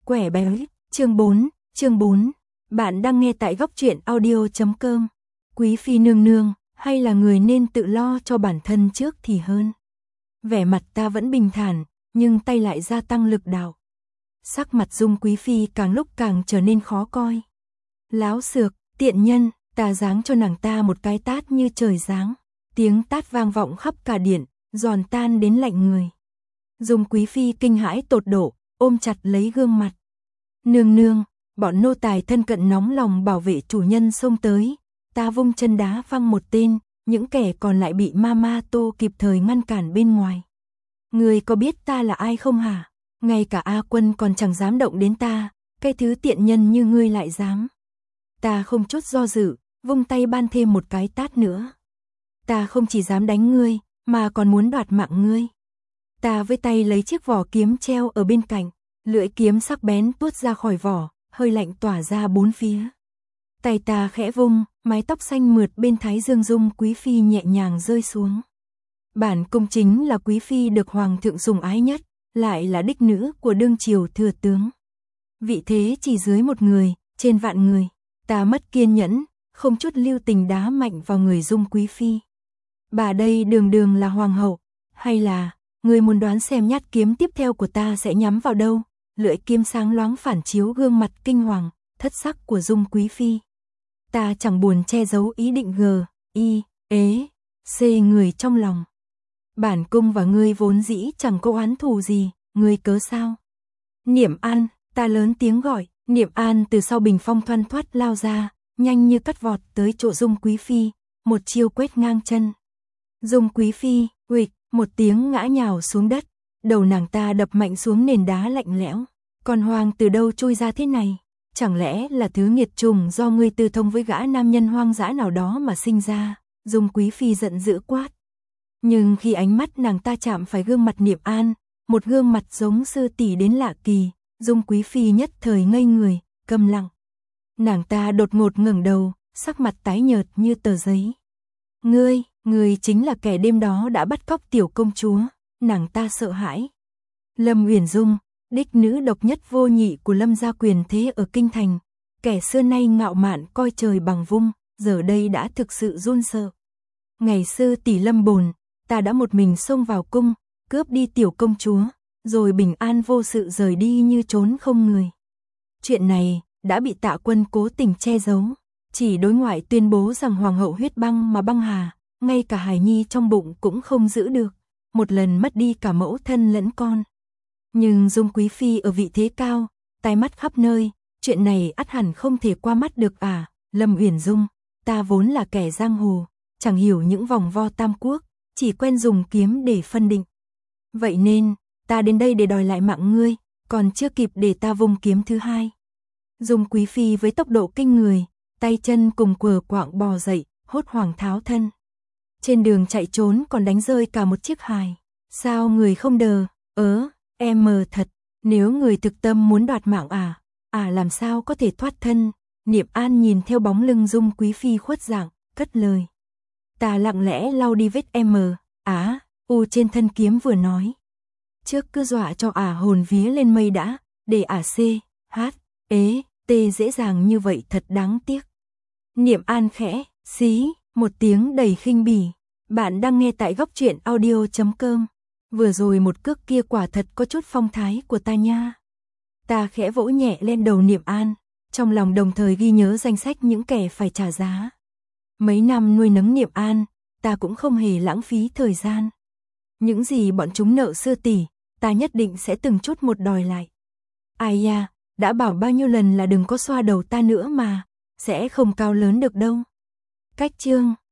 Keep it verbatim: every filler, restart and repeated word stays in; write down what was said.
Quẻ bé, chương bốn, chương bốn. Bạn đang nghe tại góc truyện audio chấm com. Quý phi nương nương, hay là người nên tự lo cho bản thân trước thì hơn. Vẻ mặt ta vẫn bình thản, nhưng tay lại gia tăng lực đạo. Sắc mặt Dung quý phi càng lúc càng trở nên khó coi. Láo xược, tiện nhân, ta giáng cho nàng ta một cái tát như trời giáng. Tiếng tát vang vọng khắp cả điện, giòn tan đến lạnh người. Dung quý phi kinh hãi tột độ, ôm chặt lấy gương mặt. Nương nương, bọn nô tài thân cận nóng lòng bảo vệ chủ nhân xông tới. Ta vung chân đá văng một tên, những kẻ còn lại bị Mama Tô kịp thời ngăn cản bên ngoài. Người có biết ta là ai không hả? Ngay cả A Quân còn chẳng dám động đến ta, cái thứ tiện nhân như ngươi lại dám. Ta không chút do dự, vung tay ban thêm một cái tát nữa. Ta không chỉ dám đánh ngươi, mà còn muốn đoạt mạng ngươi. Ta với tay lấy chiếc vỏ kiếm treo ở bên cạnh, lưỡi kiếm sắc bén tuốt ra khỏi vỏ, hơi lạnh tỏa ra bốn phía. Tay ta khẽ vung, mái tóc xanh mượt bên thái dương Dung quý phi nhẹ nhàng rơi xuống. Bản cung chính là quý phi được hoàng thượng sủng ái nhất, lại là đích nữ của đương triều thừa tướng. Vị thế chỉ dưới một người, trên vạn người. Ta mất kiên nhẫn, không chút lưu tình đá mạnh vào người Dung quý phi. Bà đây đường đường là hoàng hậu, hay là người muốn đoán xem nhát kiếm tiếp theo của ta sẽ nhắm vào đâu? Lưỡi kiếm sáng loáng phản chiếu gương mặt kinh hoàng, thất sắc của Dung quý phi. Ta chẳng buồn che giấu ý định gờ, y, ế, xê người trong lòng. Bản cung và ngươi vốn dĩ chẳng có oán thù gì, ngươi cớ sao? Niệm An, ta lớn tiếng gọi, Niệm An từ sau bình phong thoăn thoắt lao ra, nhanh như cắt vọt tới chỗ Dung quý phi, một chiêu quét ngang chân. Dung quý phi, uịch, một tiếng ngã nhào xuống đất, đầu nàng ta đập mạnh xuống nền đá lạnh lẽo. Con hoang từ đâu chui ra thế này? Chẳng lẽ là thứ nghiệt trùng do ngươi tư thông với gã nam nhân hoang dã nào đó mà sinh ra? Dung quý phi giận dữ quát. Nhưng khi ánh mắt nàng ta chạm phải gương mặt Niệm An, một gương mặt giống sư tỷ đến lạ kỳ, Dung quý phi nhất thời ngây người, câm lặng. Nàng ta đột ngột ngẩng đầu, sắc mặt tái nhợt như tờ giấy. Ngươi, ngươi chính là kẻ đêm đó đã bắt cóc tiểu công chúa. Nàng ta sợ hãi. Lâm Uyển Dung, đích nữ độc nhất vô nhị của Lâm gia quyền thế ở kinh thành, kẻ xưa nay ngạo mạn coi trời bằng vung, giờ đây đã thực sự run sợ. Ngày xưa tỷ Lâm Bồn, ta đã một mình xông vào cung, cướp đi tiểu công chúa, rồi bình an vô sự rời đi như trốn không người. Chuyện này đã bị Tạ Quân cố tình che giấu, chỉ đối ngoại tuyên bố rằng hoàng hậu huyết băng mà băng hà, ngay cả hài nhi trong bụng cũng không giữ được, một lần mất đi cả mẫu thân lẫn con. Nhưng Dung quý phi ở vị thế cao, tai mắt khắp nơi, chuyện này ắt hẳn không thể qua mắt được à? Lâm Uyển Dung, ta vốn là kẻ giang hồ, chẳng hiểu những vòng vo tam quốc, chỉ quen dùng kiếm để phân định. Vậy nên, ta đến đây để đòi lại mạng ngươi, còn chưa kịp để ta vung kiếm thứ hai. Dung quý phi với tốc độ kinh người, tay chân cùng quờ quạng bò dậy, hốt hoảng tháo thân. Trên đường chạy trốn còn đánh rơi cả một chiếc hài. Sao người không đờ? Ớ, em mờ thật, nếu người thực tâm muốn đoạt mạng à, à làm sao có thể thoát thân? Niệm An nhìn theo bóng lưng Dung quý phi khuất dạng, cất lời. Ta lặng lẽ lau đi vết em mờ, á, u trên thân kiếm vừa nói. Trước cứ dọa cho ả hồn vía lên mây đã, để ả c, h, ế, t dễ dàng như vậy thật đáng tiếc. Niệm An khẽ, xí, một tiếng đầy khinh bỉ. Bạn đang nghe tại góc truyện audio chấm com. Vừa rồi một cước kia quả thật có chút phong thái của ta nha. Ta khẽ vỗ nhẹ lên đầu Niệm An, trong lòng đồng thời ghi nhớ danh sách những kẻ phải trả giá. Mấy năm nuôi nấng Niệm An, ta cũng không hề lãng phí thời gian. Những gì bọn chúng nợ xưa tỷ, ta nhất định sẽ từng chút một đòi lại. Ai da, đã bảo bao nhiêu lần là đừng có xoa đầu ta nữa mà, sẽ không cao lớn được đâu. Cách chương